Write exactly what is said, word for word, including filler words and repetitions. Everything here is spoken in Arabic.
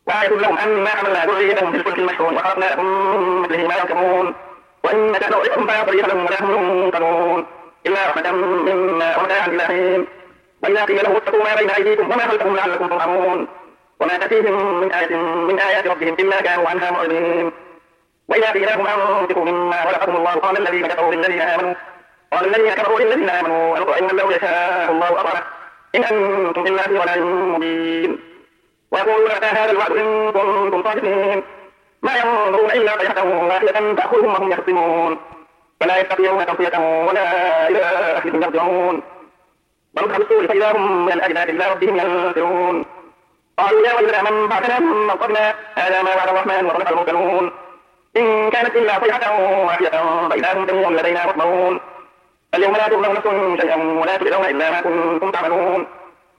وآية لهم أنا حملنا ذريتهم في الفلك المشحون وخلقنا لكم من مثله ما يركبون وإن نشأ نغرقهم فلا صريخ لهم ولا هم ينقذون إلا رحمة منا ومتاعا إلى حين وإذا قيل لهم اتقوا ما بين أيديكم وما خلفكم لعلكم ترحمون وما تأتيهم من آية من آيات ربهم إلا كانوا عنها معرضين وإذا قيل لهم أنفقوا مما رزقكم الله قال الذين كفروا للذين آمنوا قال الذين كفروا للذين آمنوا أنطعم من لو يشاء الله أطعمه إن أنتم إلا في ضلال مبين ويقولون متى هذا الوعد إن كنتم صادقين ما ينظرون إلا صيحة واحدة تأخذهم وهم يخصمون فلا يستطيعون توصية ولا إلى أهلهم يرجعون ونفخ في الصور فإذا هم من الأجداث إلى ربهم ينسلون قالوا يا ويلنا من بعثنا من مرقدنا هذا ما وعد الرحمن وصدق المرسلون إن كانت إلا صيحة واحدة فإذا هم جميع لدينا محضرون اليوم لا تظلمون نفس شيئا ولا تجزون إلا ما كنتم تعملون